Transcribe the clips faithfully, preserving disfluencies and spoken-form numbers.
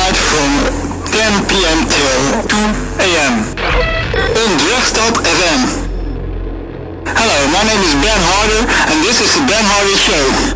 night from ten p.m. till two a.m. on Drechtstad F M. Hello, my name is Ben Harder and this is the Ben Harder Show.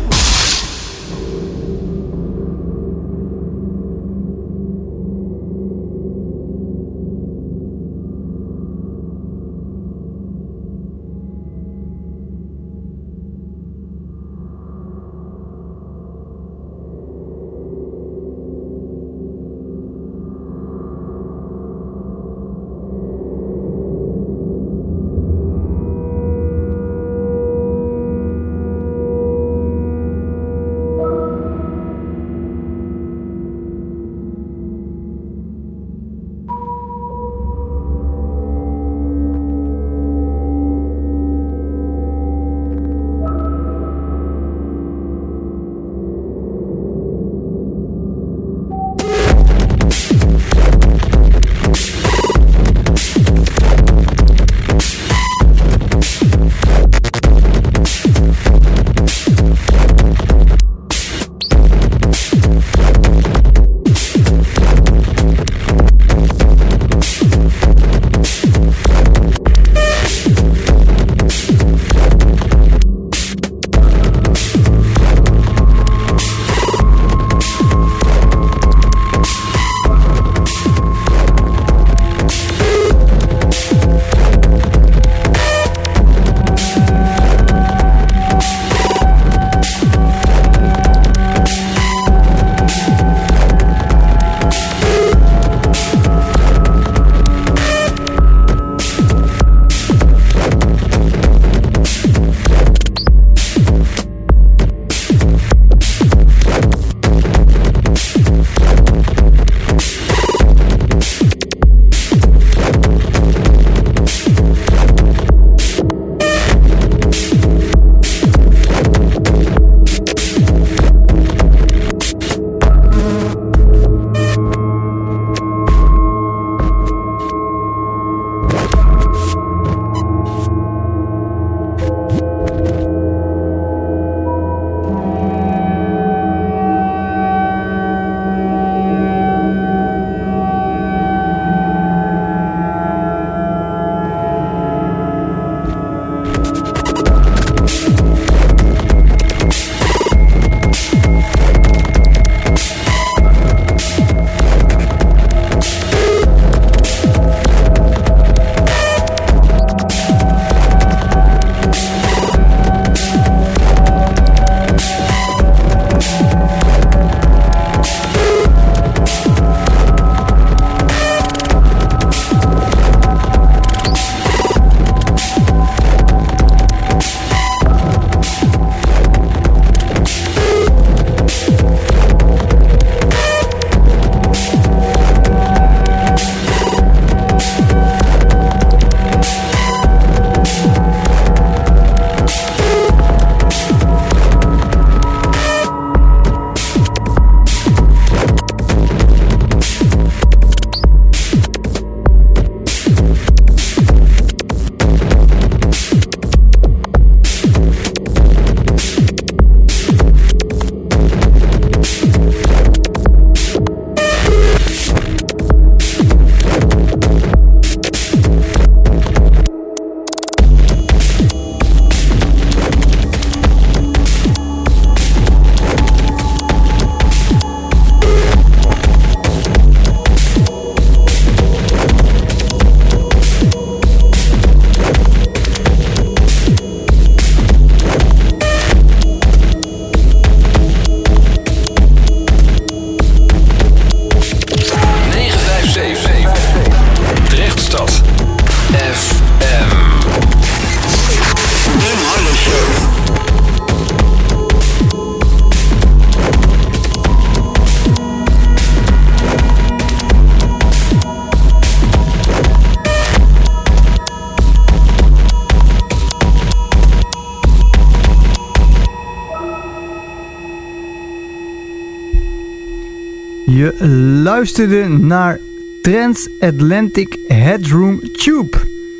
Je luisterde naar Transatlantic Headroom Tube.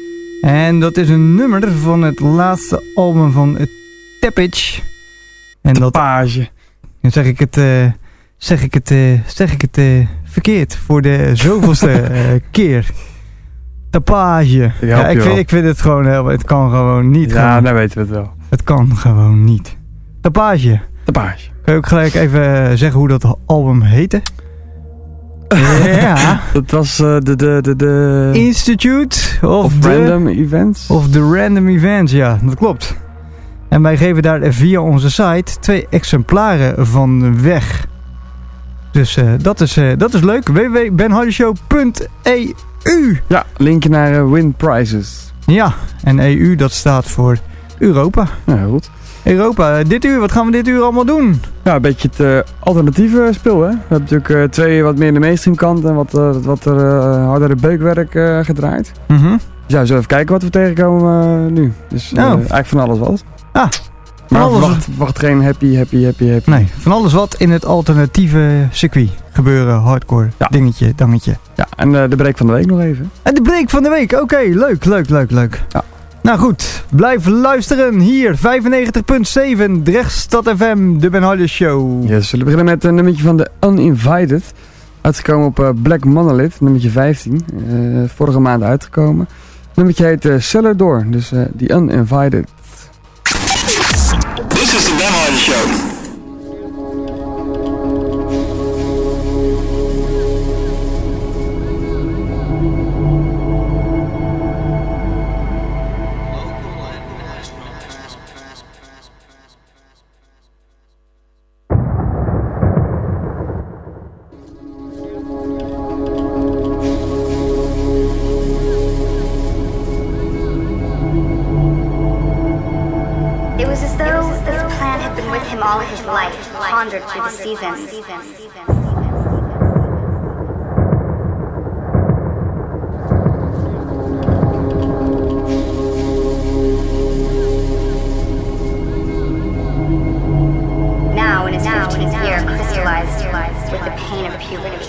En dat is een nummer van het laatste album van Tapage. En dat page. Dan zeg ik het, uh, zeg ik het, uh, zeg ik het uh, verkeerd voor de zoveelste uh, keer. Tapage. Ja, ik, vind, ik vind het gewoon heel... Het kan gewoon niet. Ja, gewoon. nou weten we het wel. Het kan gewoon niet. Tapage. Tapage. Kun je ook gelijk even zeggen hoe dat album heette? Ja. Dat was uh, de, de, de, de... Institute of, of the, Random Events. Of the Random Events, ja, dat klopt. En wij geven daar via onze site twee exemplaren van weg. Dus uh, dat, is, uh, dat is leuk. w w w punt ben hardy show punt e u. Ja, linkje naar uh, Win Prizes. Ja, en E U dat staat voor Europa. Ja, heel goed. Europa, dit uur, wat gaan we dit uur allemaal doen? Ja, een beetje het uh, alternatieve spul, hè. We hebben natuurlijk uh, twee wat meer de mainstream kant en wat, uh, wat er uh, hardere beukwerk uh, gedraaid. Mm-hmm. Dus ja, we zullen even kijken wat we tegenkomen uh, nu. Dus uh, oh. eigenlijk van alles wat. Ah, maar alles wacht, wacht geen happy, happy, happy, happy. Nee, van alles wat in het alternatieve circuit gebeuren, hardcore, ja. dingetje, dangetje. Ja, en uh, de break van de week nog even. En de break van de week, oké, okay, leuk, leuk, leuk, leuk. Ja. Nou goed, blijf luisteren hier, vijfennegentig punt zeven, Drechtstad F M, de Ben Hardy Show. Yes, we zullen beginnen met een nummertje van de Uninvited. Uitgekomen op uh, Black Monolith, nummertje vijftien. Uh, vorige maand uitgekomen. Het nummertje heet uh, Cellar Door, dus uh, The Uninvited. This is the Ben Hardy Show. All his life, pondered through the seasons. Now in his fifteenth year, crystallized with the pain of puberty.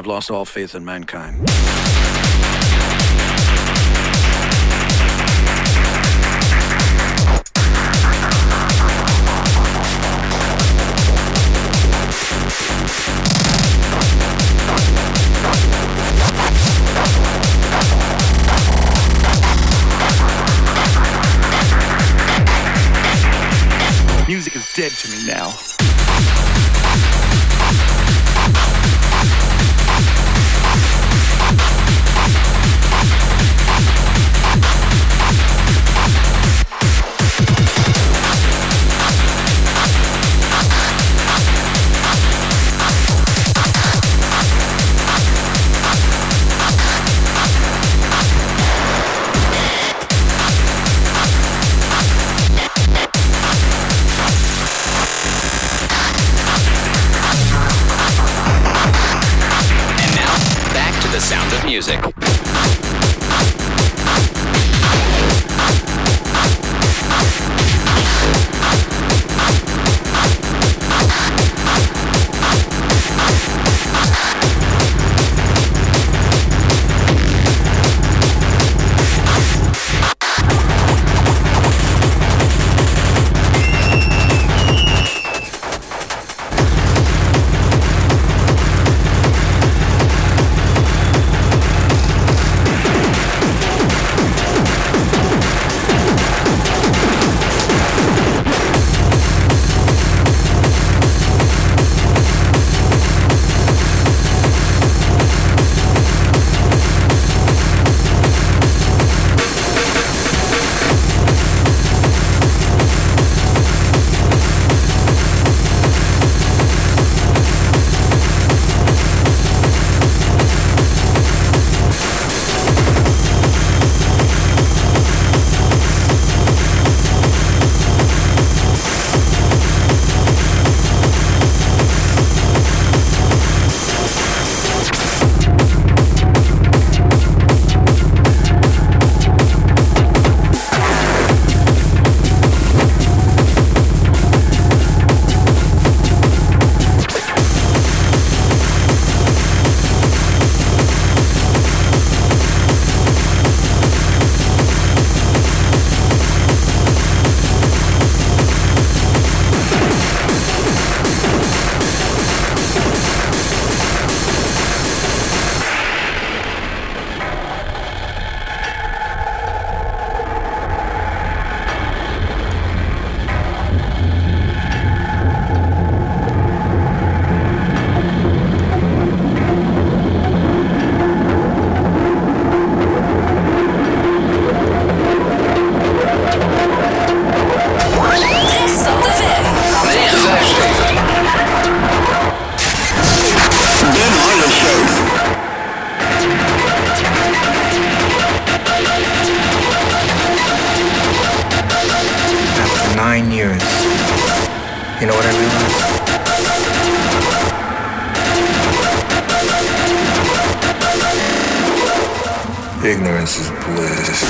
lost all faith in mankind. Music is dead to me now. Music. Nine years. You know what I realized? Ignorance is bliss.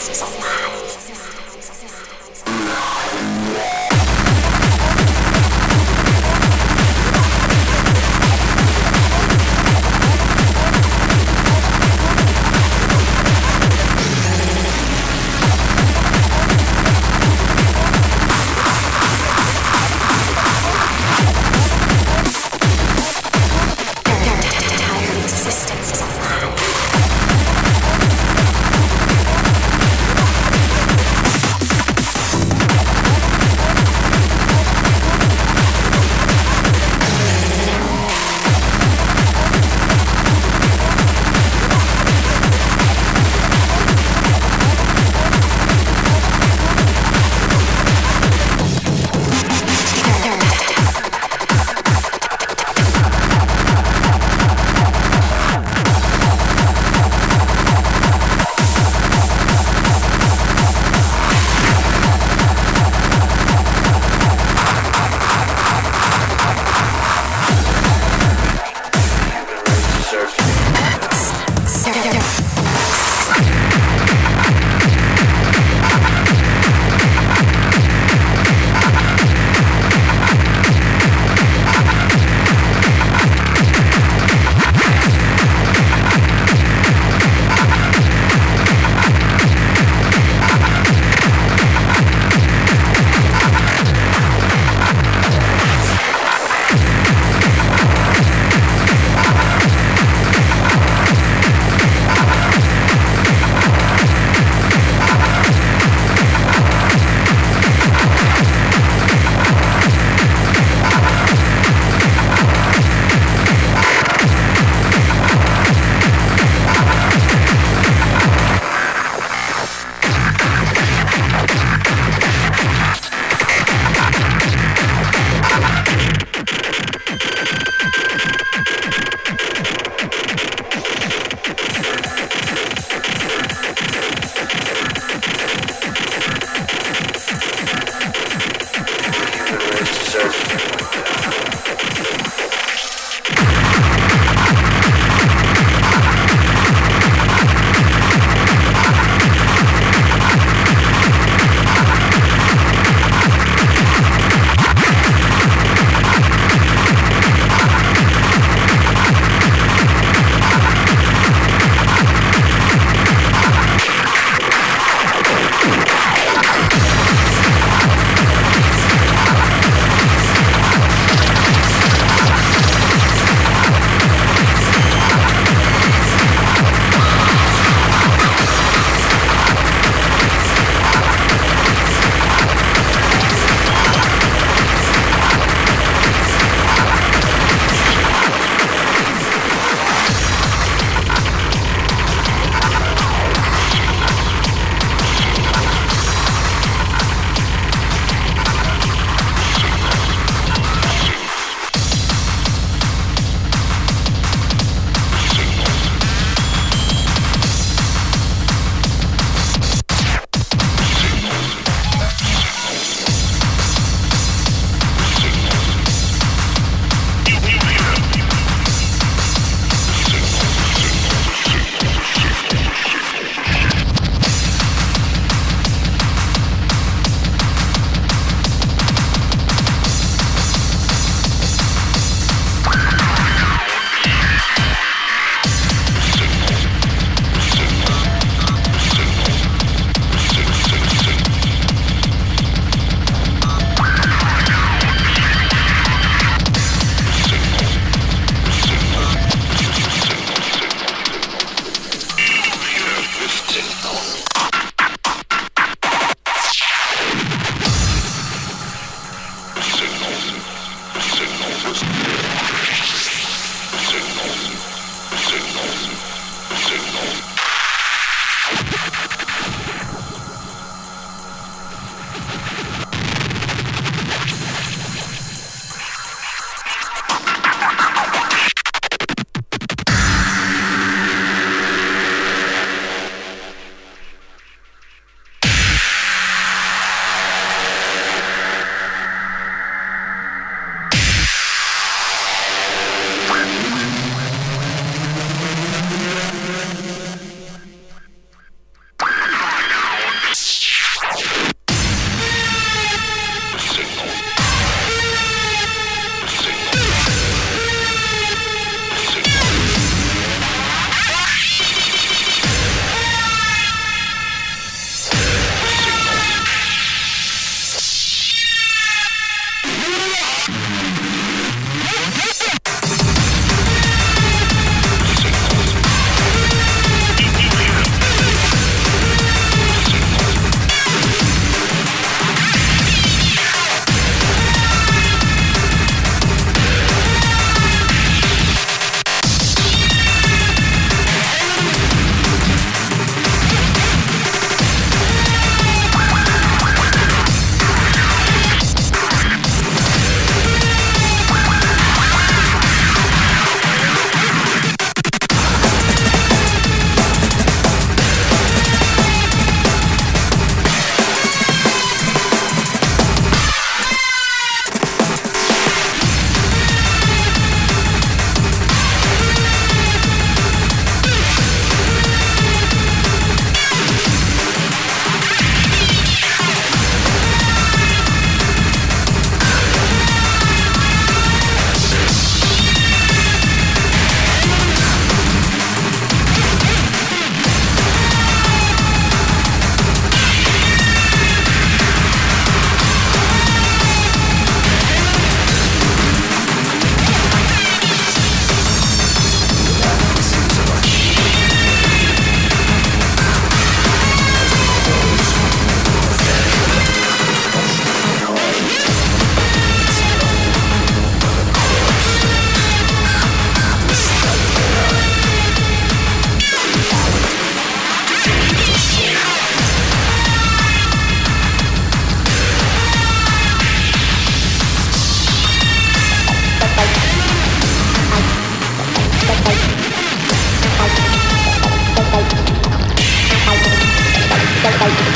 Existence is a lie.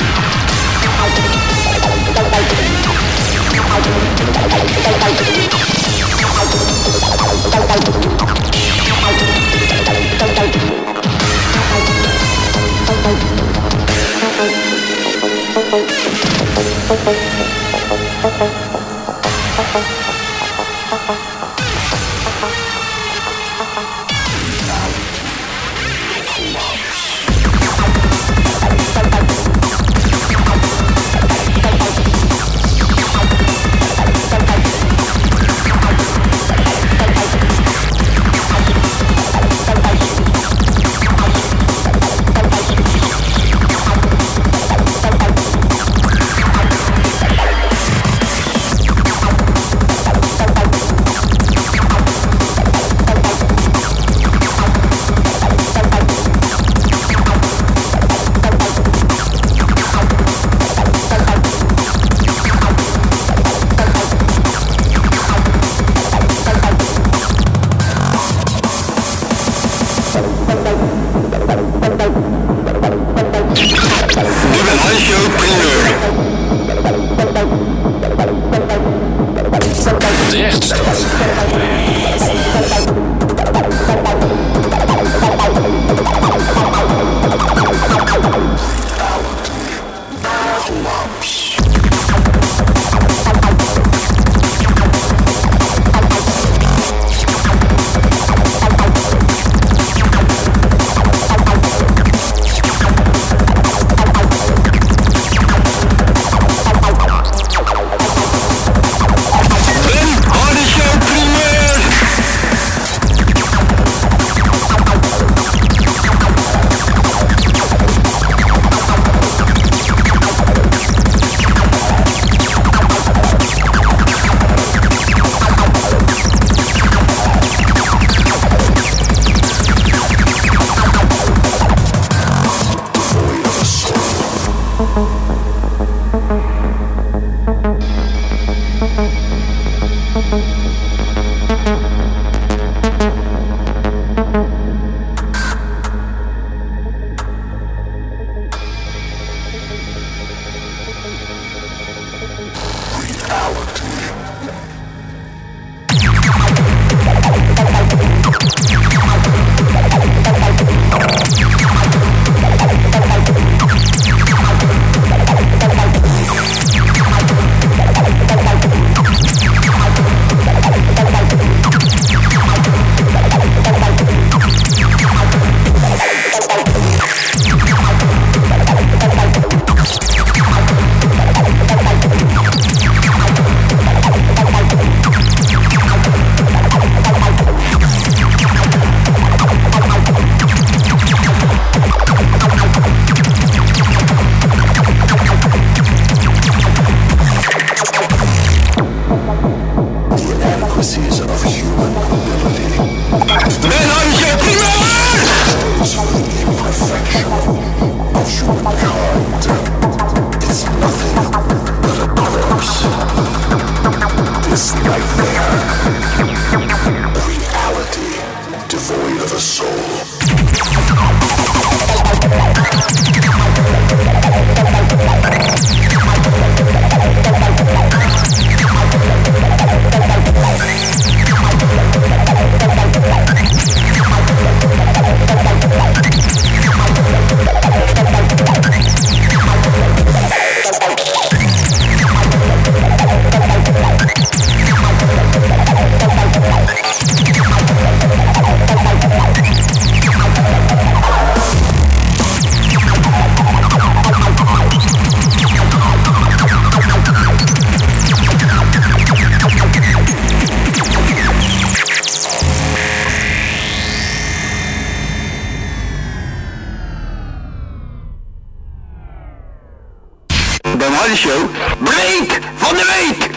Ben Hardy Show. Break van de week!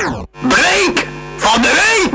Break van de week!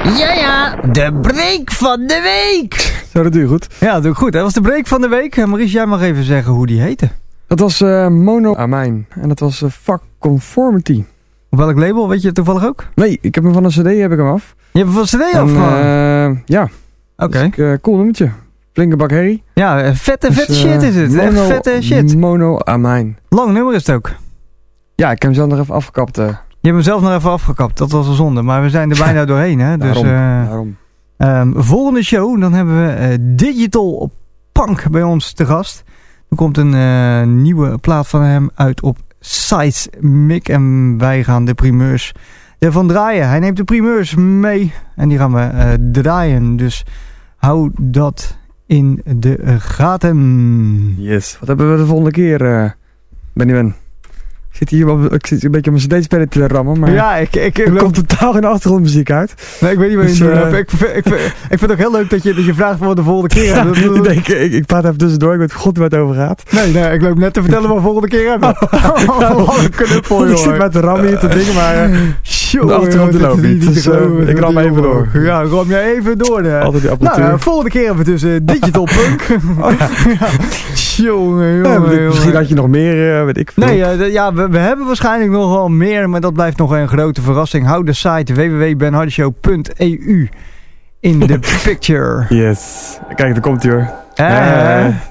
Ja, ja, de break van de week. Zo, dat doe je goed. Ja, dat doe ik goed. Dat was de break van de week. Maurice, jij mag even zeggen hoe die heette. Dat was uh, Mono Amine. En dat was uh, Fuck Conformity. Op welk label? Weet je het toevallig ook? Nee, ik heb hem van een cd heb ik hem af. Je hebt hem van een cd En, af? uh, ja. Oké. Okay. Dus uh, cool nummertje. Flinke bak herrie. Ja, vette, dus, vette uh, shit is het. Mono, Echt vette shit. Mono Amine. Lang nummer is het ook. Ja, ik heb hem zelf nog even afgekapt. Uh. Je hebt hem zelf nog even afgekapt. Dat was een zonde. Maar we zijn er bijna doorheen. Hè? Dus, Daarom. uh, Daarom. Um, volgende show, dan hebben we uh, Digital Punk bij ons te gast. Er komt een uh, nieuwe plaat van hem uit op Seismic. En wij gaan de primeurs ervan draaien. Hij neemt de primeurs mee. En die gaan we uh, draaien. Dus hou dat in de gaten. Yes. Wat hebben we de volgende keer, uh, Benjamin? Ik zit hier wel, ik zit een beetje op mijn cd-speler te rammen, maar ja, ik, ik, ik er loop... komt totaal geen achtergrondmuziek uit. Nee, ik weet niet waar je dus, nu uh, loopt. Ik, ik, ik, ik vind het ook heel leuk dat je, dat je vraagt voor de volgende keer. Ja, ik, denk, ik, ik praat even tussendoor, ik weet god waar het over gaat. Nee, nee, ik loop net te vertellen waar we volgende keer hebben. Wat een knuppel, Ik zit met de ram hier te dingen, maar uh, Tjonge, de achtergrond joh, loopt dit is niet. niet Dus te uh, geloven, ik ram dat even die door. jongen. Ja, ram jij even door. Hè. Altijd die apparatuur. Nou, uh, volgende keer hebben we dus uh, Digital Punk. Oh, ja. Jongen, jongen, ja, jongen. misschien had je nog meer, uh, weet ik veel. Nee, uh, de, ja, we, we hebben waarschijnlijk nog wel meer, maar dat blijft nog een grote verrassing. Hou de site w w w punt ben hardy show punt e u in de picture. Yes. Kijk, daar komt hij hoor. Eh. Uh,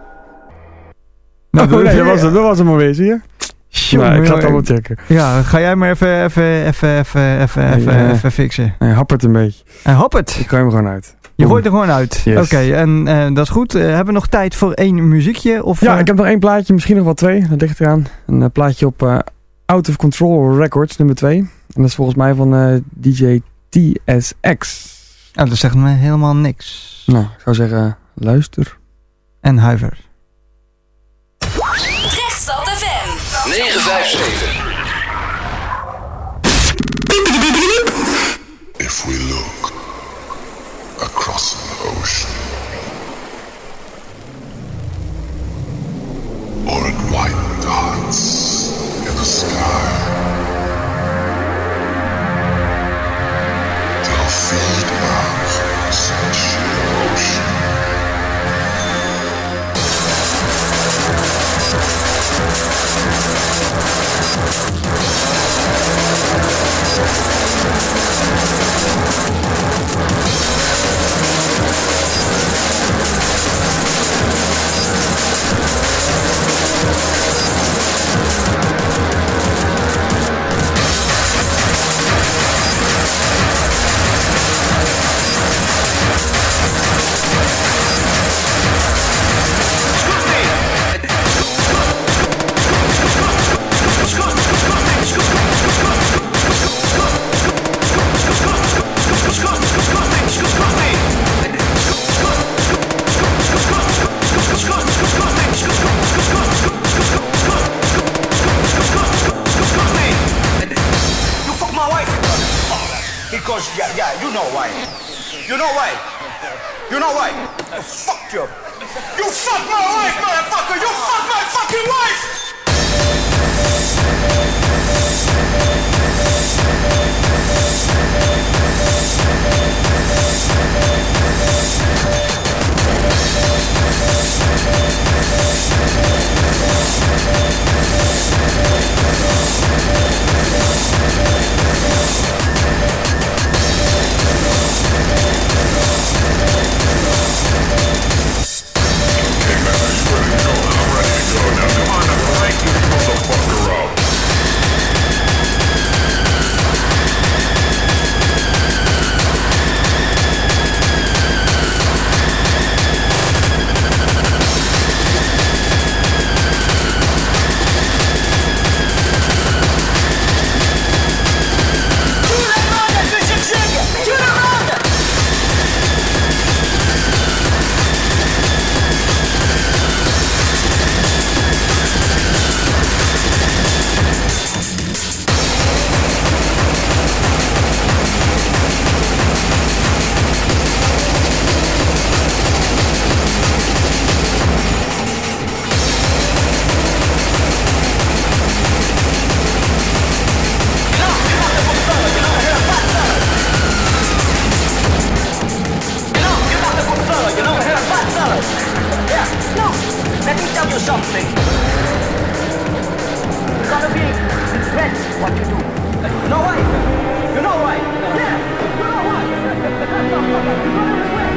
Nou, oh, nee, dat was, het, dat was hem alweer, zie je? Jongen, nou, ik ga het jongen. allemaal checken. Ja, ga jij maar even, even, even, even, even, Nee, even, uh, even fixen. Nee, happert een beetje. En hop het. Ik gooi hem gewoon uit. Je gooit er gewoon uit. Yes. Oké, okay, en uh, dat is goed. Uh, hebben we nog tijd voor één muziekje? Of, Ja, uh... ik heb nog één plaatje, misschien nog wel twee. Dat ligt eraan. Een uh, plaatje op uh, Out of Control Records, nummer twee. En dat is volgens mij van uh, D J T S X. Oh, dat zegt me helemaal niks. Nou, ik zou zeggen, uh, luister. En huiver. Rechtstad F M negen vijf zeven. If we look across an ocean or at white dots in the sky, they'll feed our such emotion. Because, yeah, yeah, you know why. You know why. You know why. Oh, fuck you. You fuck my wife, motherfucker. You fuck my fucking wife. Okay, man, are you ready to go? I'm ready to go. Now, come on, now. something. It's gonna be intense what you do. You know why? You know why? Yeah, you know why? That's not fucking. You're gonna regret.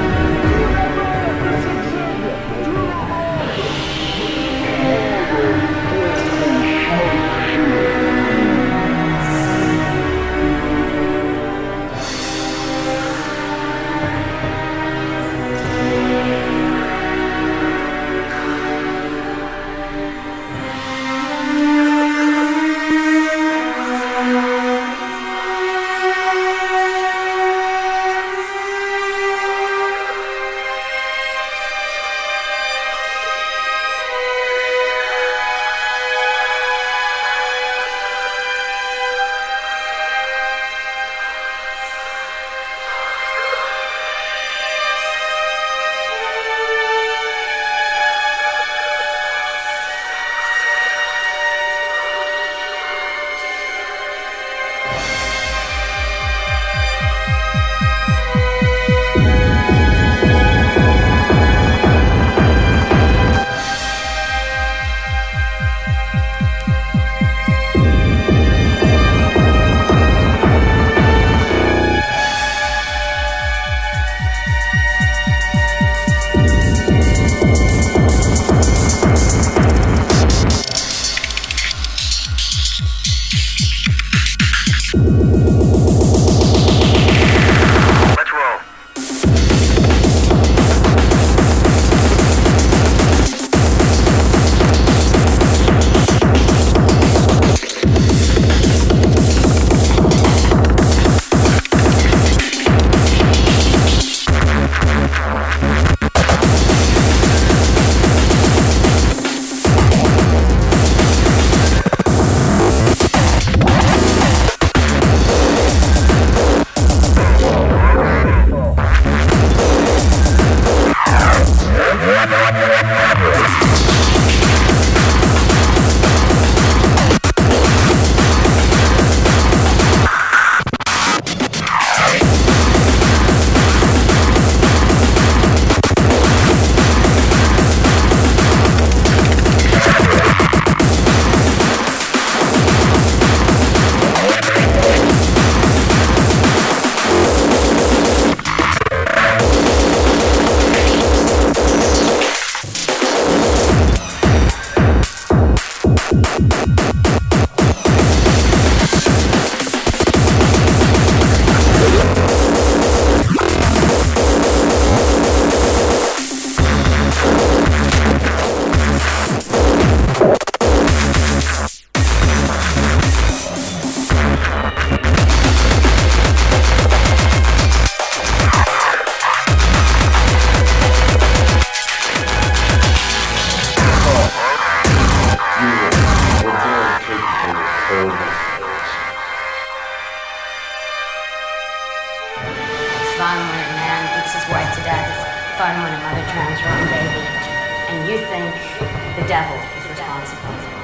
phone when a man beats his wife to death. It's fun when a mother drowns her own baby. And you think the devil is responsible.